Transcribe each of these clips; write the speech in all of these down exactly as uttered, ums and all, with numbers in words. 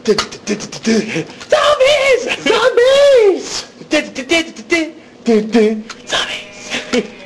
Zombies!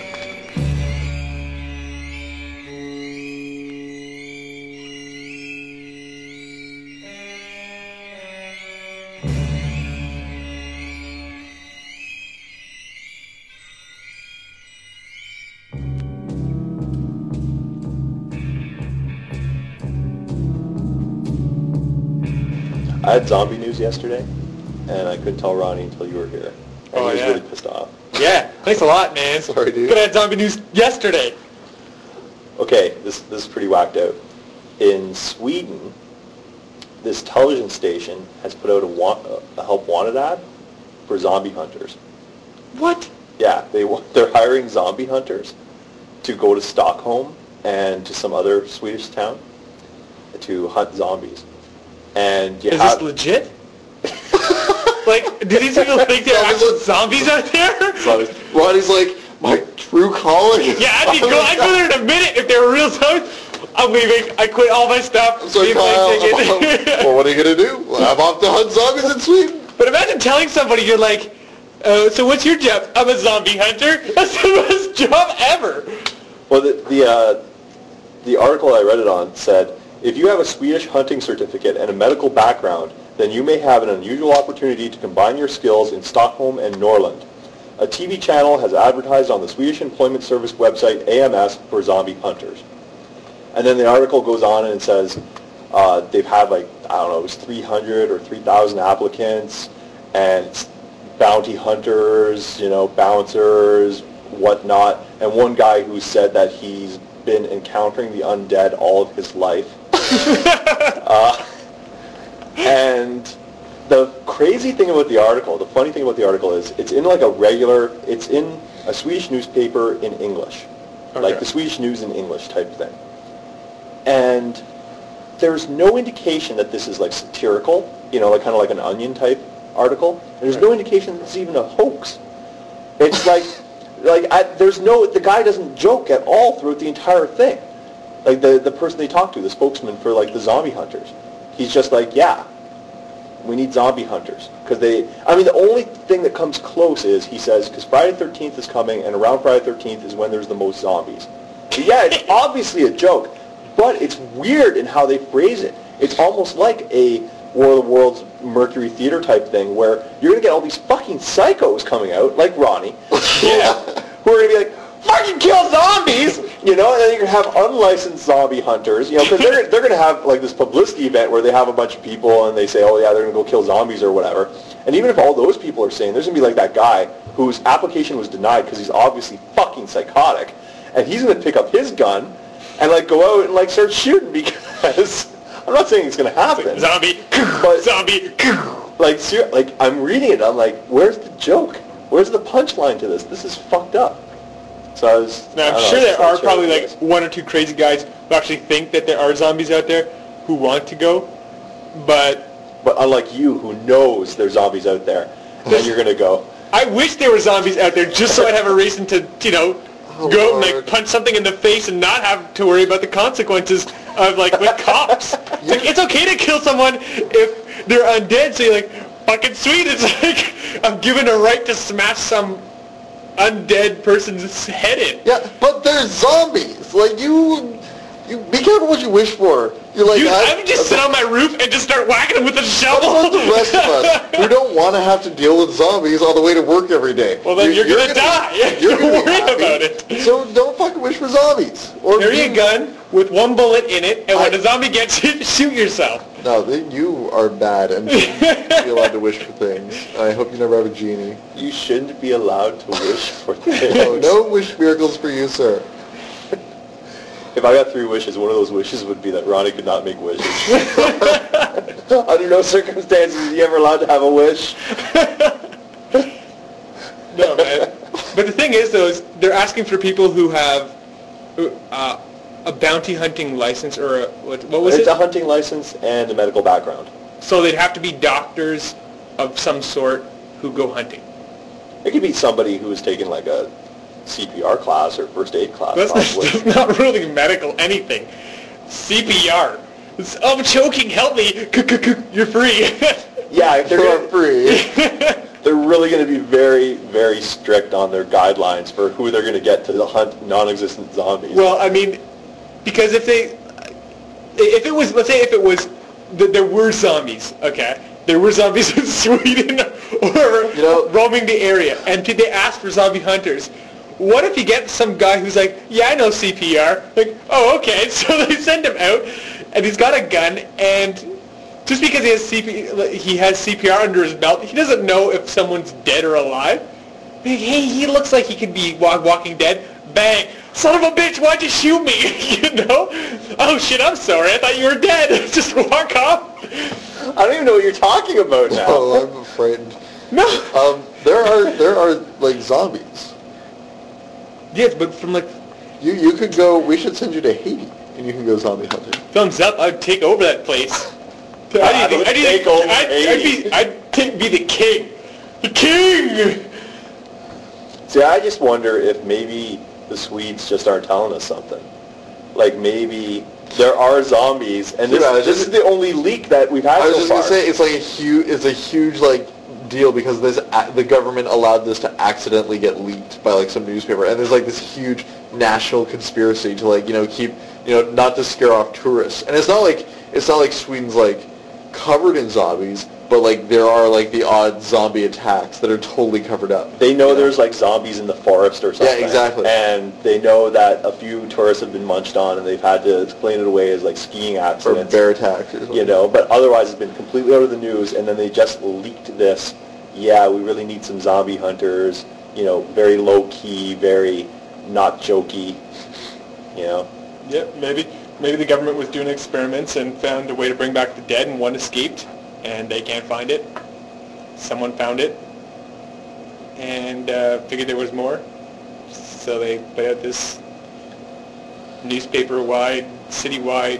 I had zombie news yesterday, and I couldn't tell Ronnie until you were here. And Oh, he was yeah. really pissed off. Yeah, thanks a lot, man. Sorry, dude. Could have had zombie news yesterday. Okay, this this is pretty whacked out. In Sweden, this television station has put out a, want, a help wanted ad for zombie hunters. What? Yeah, they wa- they're hiring zombie hunters to go to Stockholm and to some other Swedish town to hunt zombies. And you Is have, this legit? Like, do these people think there are actual zombies out there? Zombies. Ronnie's like, my true calling. Yeah, I'd, be go, I'd go there in a minute if they were real zombies. I'm leaving. I quit all my stuff. So Leave my Kyle, ticket. well, what are you going to do? Well, I'm off to hunt zombies in Sweden. But imagine telling somebody, you're like, uh, so what's your job? I'm a zombie hunter. That's the best job ever. Well, the the, uh, the article I read it on said, if you have a Swedish hunting certificate and a medical background, then you may have an unusual opportunity to combine your skills in Stockholm and Norrland. A T V channel has advertised on the Swedish Employment Service website A M S for zombie hunters. And then the article goes on and it says uh, they've had like, I don't know, it was three hundred or three thousand applicants, and it's bounty hunters, you know, bouncers, whatnot. And one guy who said that he's been encountering the undead all of his life. uh, and the crazy thing about the article, the funny thing about the article is it's in like a regular, it's in a Swedish newspaper in English. Okay. Like the Swedish News in English type thing. And there's no indication that this is like satirical, you know, like kind of like an Onion type article. And there's no indication that it's even a hoax. It's like, like I, there's no, the guy doesn't joke at all throughout the entire thing. Like the, the person they talk to, the spokesman for like the zombie hunters. He's just like, yeah, we need zombie hunters. Because they, I mean, the only thing that comes close is, he says, because Friday the thirteenth is coming, and around Friday the thirteenth is when there's the most zombies. But yeah, it's obviously a joke, but it's weird in how they phrase it. It's almost like a War of the Worlds Mercury Theater type thing, where you're going to get all these fucking psychos coming out, like Ronnie, yeah, who are going to be like, fucking kill zombies, you know, and then you're going to have unlicensed zombie hunters, you know, because they're, they're going to have, like, this publicity event where they have a bunch of people and they say, oh, yeah, they're going to go kill zombies or whatever. And even if all those people are saying, there's going to be, like, that guy whose application was denied because he's obviously fucking psychotic, and he's going to pick up his gun and, like, go out and, like, start shooting because... I'm not saying it's going to happen. Zombie, but, zombie. like, ser- like, I'm reading it, I'm like, where's the joke? Where's the punchline to this? This is fucked up. So I was... Now, I'm I sure know, there I are was probably sharing like this. one or two crazy guys who actually think that there are zombies out there who want to go, but... But unlike you, who knows there's zombies out there, and you're going to go... I wish there were zombies out there just so I'd have a reason to, you know, Oh, go and Lord. like punch something in the face and not have to worry about the consequences of like with cops. It's like, it's okay to kill someone if they're undead, so you're like, fucking sweet, it's like I'm given a right to smash some undead person's head in. Yeah, but they're zombies. Like, you... You be careful what you wish for. You're like, Dude, I, I would just sit on my roof and just start whacking them with a What shovel. about the rest of us who don't want to have to deal with zombies on the way to work every day? Well, then you're, gonna, die. You're Don't gonna be worry happy. about it. So don't fucking wish for zombies. Or Carry a you- gun with one bullet in it, and when I- a zombie gets you, shoot yourself. No, then you are bad and shouldn't be allowed to wish for things. I hope you never have a genie. You shouldn't be allowed to wish for things. No, no wish miracles for you, sir. If I got three wishes, one of those wishes would be that Ronnie could not make wishes. Under no circumstances is he ever allowed to have a wish. No, man. But the thing is, though, is they're asking for people who have uh, a bounty hunting license, or a, what, what was It's it? a hunting license and a medical background. So they'd have to be doctors of some sort who go hunting. It could be somebody who has taken like a C P R class or first aid class. That's probably. not, not really medical anything. C P R. It's, oh, I'm choking, help me. You're free. Yeah, if they're They're gonna, free. they're really going to be very, very strict on their guidelines for who they're going to get to hunt non-existent zombies. Well, I mean, because if they, if it was, let's say if it was, that there were zombies, okay? There were zombies in Sweden or You know- roaming the area, and they asked for zombie hunters. What if you get some guy who's like, yeah, I know C P R. Like, oh, okay. So they send him out, and he's got a gun, and just because he has C P, he has C P R under his belt, he doesn't know if someone's dead or alive. Like, hey, he looks like he could be walk, walking dead. Bang! Son of a bitch, why'd you shoot me? You know? Oh shit, I'm sorry. I thought you were dead. Just walk off. I don't even know what you're talking about now. Oh, I'm frightened. No. Um, there are there are like zombies. Yes, but from like You you could go. We should send you to Haiti, and you can go zombie hunting. thumbs up, I'd take over that place. I I'd, would I'd, take I'd, over I'd, I'd be, I'd take, be the king. The king! See, I just wonder if maybe the Swedes just aren't telling us something. Like maybe there are zombies, and this, Yeah, I was this just- is the only leak that we've had I was so just far. gonna say it's like a huge it's a huge like deal because this a- the government allowed this to accidentally get leaked by like some newspaper, and there's like this huge national conspiracy to like you know keep you know not to scare off tourists, and it's not like it's not like Sweden's like covered in zombies, but like there are like the odd zombie attacks that are totally covered up. They know you there's like zombies in the forest or something. Yeah, exactly. And they know that a few tourists have been munched on, and they've had to explain it away as like skiing or accidents. bear attacks or something. You know, but otherwise it's been completely out of the news, and then they just leaked this. Yeah, we really need some zombie hunters. You know, very low key, very not jokey. You know. Yeah, maybe. Maybe the government was doing experiments and found a way to bring back the dead, and one escaped, and they can't find it. Someone found it, and uh, figured there was more, so they put out this newspaper-wide, city-wide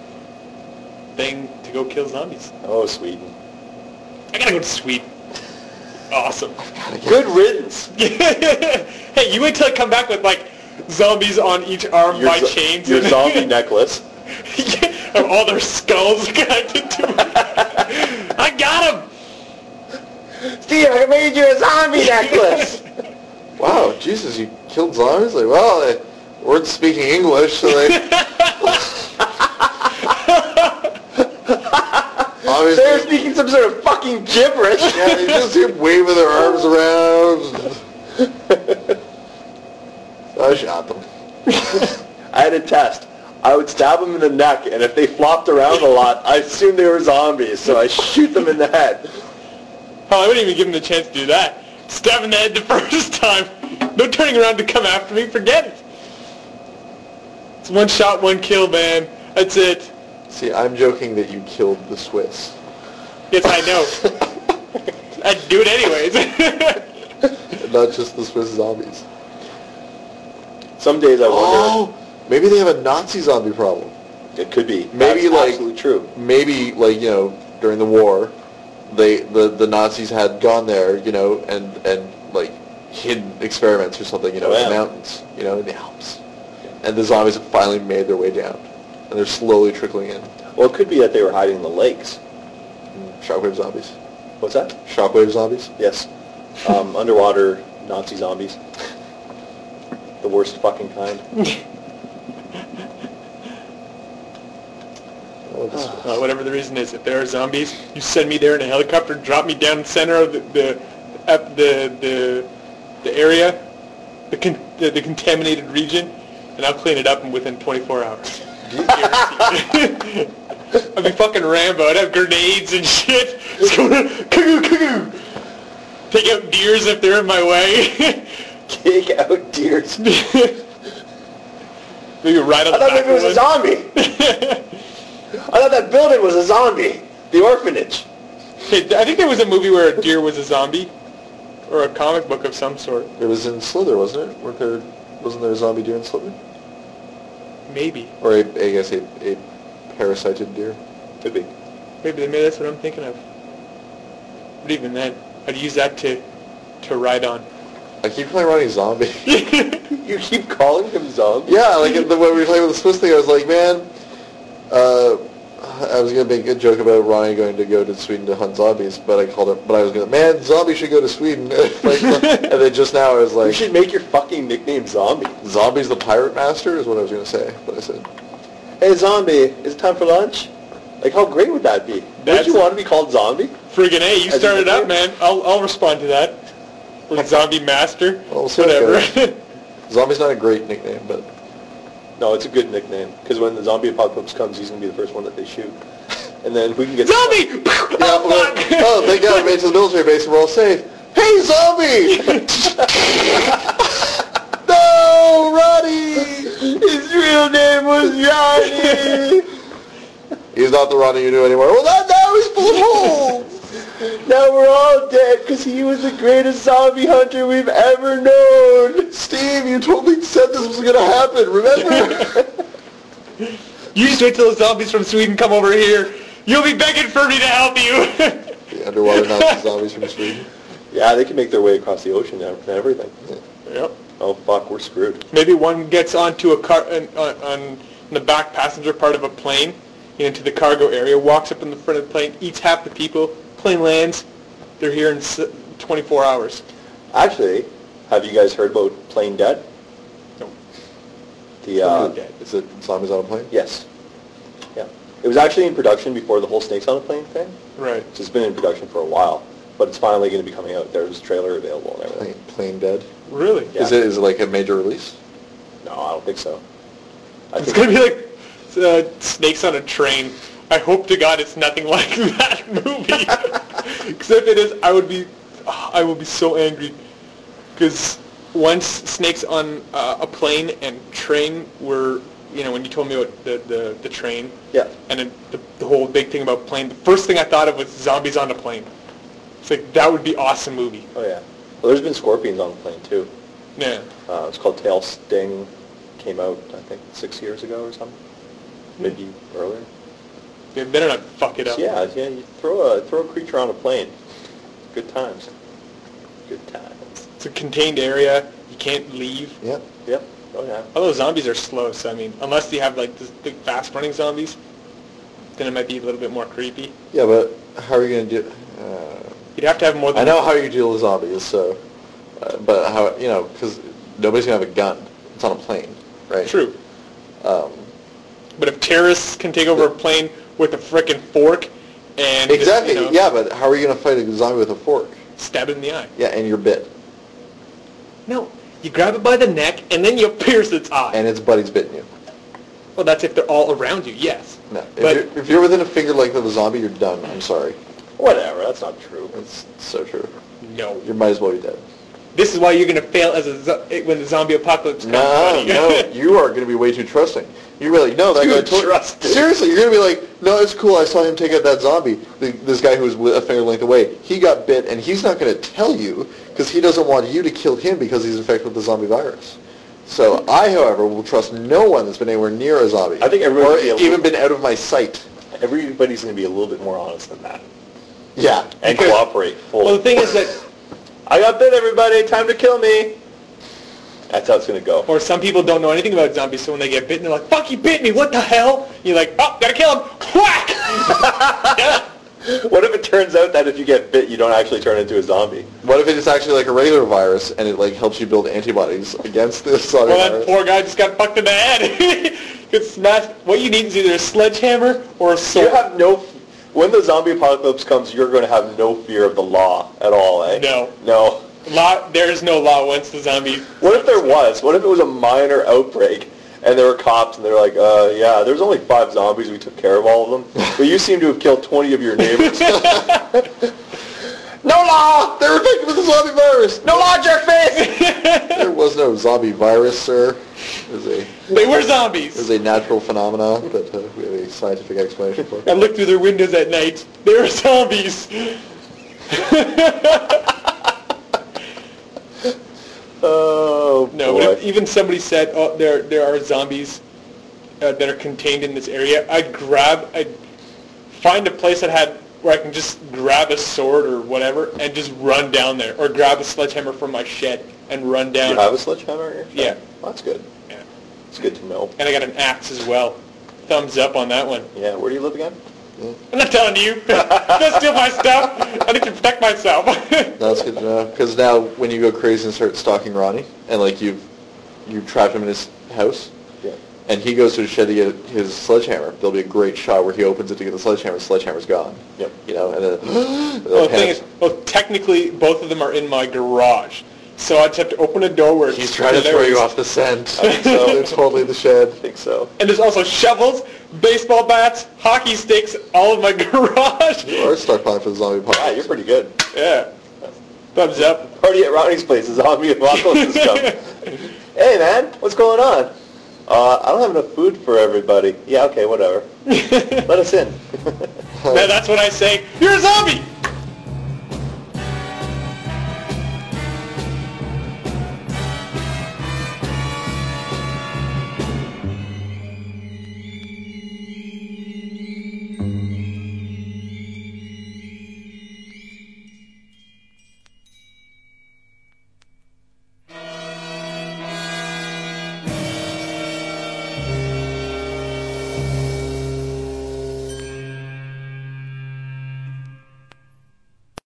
thing to go kill zombies. Oh, Sweden. I gotta go to Sweden. Awesome. Good riddance. Hey, you wait till I come back with, like, zombies on each arm Your by zo- chains. Your zombie necklace. Of all their skulls connected to me. I got him! Steve, I made you a zombie necklace. Wow, Jesus, you killed zombies? Like, well, they weren't speaking English, so they... Obviously, They're speaking some sort of fucking gibberish. yeah, they just keep waving their arms around. I shot them. I had a test. I would stab them in the neck, and if they flopped around a lot, I assumed they were zombies, so I shoot them in the head. Oh, I wouldn't even give him the chance to do that. Stab in the head the first time. No turning around to come after me. Forget it. It's one shot, one kill, man. That's it. See, I'm joking that you killed the Swiss. Yes, I know. I'd do it anyways. Not just the Swiss zombies. Some days I wonder. Oh, maybe they have a Nazi zombie problem. It could be. Maybe, That's like- absolutely true. Maybe, like, you know, during the war, they the, the Nazis had gone there, you know, and, and like, hidden experiments or something, you know, Oh, in yeah. the mountains, you know, in the Alps. And the zombies have finally made their way down. And they're slowly trickling in. Well, it could be that they were hiding in the lakes. Shockwave zombies. What's that? Shockwave zombies. Yes. Um, underwater Nazi zombies. The worst fucking kind. Oh, this Uh, whatever the reason is, if there are zombies, you send me there in a helicopter, drop me down in the center of the the up the the, the area, the, con- the the contaminated region, and I'll clean it up in within twenty-four hours. Guaranteed. I'd be fucking Rambo. I'd have grenades and shit. Just go, cuckoo, cuckoo. Take out deers if they're in my way. Take out deers. Maybe right on I the thought back maybe it was a of zombie. I thought that building was a zombie. The orphanage. Hey, I think there was a movie where a deer was a zombie, or a comic book of some sort. It was in Slither, wasn't it? Weren't there, wasn't there a zombie deer in Slither? Maybe. Or a, I guess a, a parasited deer. Could be. Maybe maybe that's what I'm thinking of. But even then, I'd use that to to ride on. I keep calling Ronnie zombie. You keep calling him zombie? Yeah, like the, when we were talking about the Swiss thing, I was like, man, uh, I was gonna make a joke about Ronnie going to go to Sweden to hunt zombies, but I called it. But I was gonna, man, zombies should go to Sweden. Like, and then just now I was You like, should make your fucking nickname Zombie. Zombies the Pirate Master is what I was gonna say. But I said, Hey, Zombie, is it time for lunch? Like, how great would that be? That's- Would you want to be called Zombie? Friggin' A, you As a started nickname? up, man. I'll I'll respond to that. Or Zombie Master. Well, so it Whatever. Zombie's not a great nickname, but No, it's a good nickname, because when the zombie apocalypse comes, he's going to be the first one that they shoot. And then we can get... Zombie! yeah, Oh, well, fuck! oh, thank God I made it to the military base and we're all safe. Hey, zombie! No, Ronnie! His real name was Johnny! He's not the Ronnie you knew anymore. Well, that, now he's full of holes. Now we're all dead, because he was the greatest zombie hunter we've ever known! Steve, you totally said this was going to happen, remember? You just wait till the zombies from Sweden come over here. You'll be begging for me to help you. The underwater Nazi zombies from Sweden. Yeah, they can make their way across the ocean and everything. Yep. Oh, fuck, we're screwed. Maybe one gets onto a car on, on, on the back passenger part of a plane, into the cargo area, walks up in the front of the plane, eats half the people, plane lands, they're here in s- twenty-four hours. Actually, have you guys heard about Plane Dead? No. The, uh, Dead. Is it zombies on a plane? Yes. Yeah. It was actually in production before the whole Snakes on a Plane thing. Right. So it's been in production for a while, but it's finally going to be coming out. There's a trailer available and everything. Plane, plane dead. Really? Yeah. Is it is it like a major release? No, I don't think so. I It's think going to be like uh, Snakes on a Train. I hope to God it's nothing like that movie. Because if it is, I would be, I would be so angry. Because once Snakes on uh, a Plane and Train were, you know, when you told me about the, the, the train, Yeah. and then the, the whole big thing about plane, the first thing I thought of was zombies on a plane. It's like, that would be awesome movie. Oh, yeah. Well, there's been scorpions on the plane, too. Yeah. Uh, it's called Tail Sting. Came out, I think, six years ago or something. Maybe earlier. They better not fuck it up. Yeah, yeah. You throw a throw a creature on a plane. Good times. Good times. It's a contained area. You can't leave. Yep. Yep. Oh yeah. Although zombies are slow, so I mean, unless you have like this big fast-running zombies, then it might be a little bit more creepy. Yeah, but how are you going to do... Uh, You'd have to have more than... I know how you deal with zombies, so... Uh, but how, you know, because nobody's going to have a gun. It's on a plane, right? True. Um, But if terrorists can take over a plane with a frickin' fork and... just, exactly, you know, yeah, but how are you going to fight a zombie with a fork? stab it in the eye. Yeah, and you're bit. No, you grab it by the neck and then you pierce its eye. And its buddy's bitten you. Well, that's if they're all around you, yes. No. If, But- you're, if you're within a finger length of a zombie, you're done. I'm sorry. Whatever. That's not true. It's so true. No. You might as well be dead. This is why you're going to fail as a zo- when the zombie apocalypse comes. No, buddy. no, you are going to be way too trusting. You're really, no, that Too guy told trusting. Seriously, you're going to be like, no, it's cool, I saw him take out that zombie, the, this guy who was wi- a finger length away. He got bit, and he's not going to tell you, because he doesn't want you to kill him because he's infected with the zombie virus. So I, however, will trust no one that's been anywhere near a zombie. I think everybody Or would be a even little- been out of my sight. Everybody's going to be a little bit more honest than that. Yeah. And Because- cooperate fully. Well, the thing is that, I got bit, everybody. Time to kill me. That's how it's going to go. or some people don't know anything about zombies, so when they get bitten, they're like, fuck, you bit me, what the hell? You're like, oh, gotta kill him. Whack! Yeah. What if it turns out that if you get bit, you don't actually turn into a zombie? What if it's actually like a regular virus, and it like helps you build antibodies against this zombie Well, that virus? poor guy just got fucked in the head. Gets smashed. What you need is either a sledgehammer or a You sword. have no... When the zombie apocalypse comes, you're going to have no fear of the law at all, eh? No. No. Law, there is no law once the zombie... What if there was? What if it was a minor outbreak and there were cops and they're like, uh, yeah, there's only five zombies. We took care of all of them. But you seem to have killed twenty of your neighbors. No law! They're infected with the zombie virus! No law, jerkface! There was no zombie virus, sir. It was a, They were it was zombies. a natural phenomena that uh, we have a scientific explanation for. I looked through their windows at night. They were zombies. Oh, No, boy. but if even somebody said, oh, there there are zombies uh, that are contained in this area, I'd grab, I'd find a place that had, where I can just grab a sword or whatever and just run down there. Or grab a sledgehammer from my shed and run down. You have a sledgehammer? in your shed? Yeah. Well, that's good. Yeah. It's good to know. And I got an axe as well. thumbs up on that one. Yeah, where do you live again? I'm not telling you. Don't steal my stuff. I need to protect myself. That's good to know. Because now, when you go crazy and start stalking Ronnie, and like you've you trapped him in his house, Yeah. and he goes to the shed to get his sledgehammer, there'll be a great shot where he opens it to get the sledgehammer. The sledgehammer's gone. Yep. You know, and then Well, the thing is, well, technically, both of them are in my garage. So I just have to open a door where he's trying to throw you off the scent. I think so. They're totally the shed. I think so. And there's also shovels, baseball bats, hockey sticks, all in my garage. You are stockpiling for the zombie Yeah, apocalypse. you're pretty good. Yeah. Thumbs up. Party at Ronnie's place, the zombie apocalypse and stuff. Hey, man, what's going on? Uh, I don't have enough food for everybody. Yeah, okay, whatever. Let us in. Now that's when I say, you're a zombie!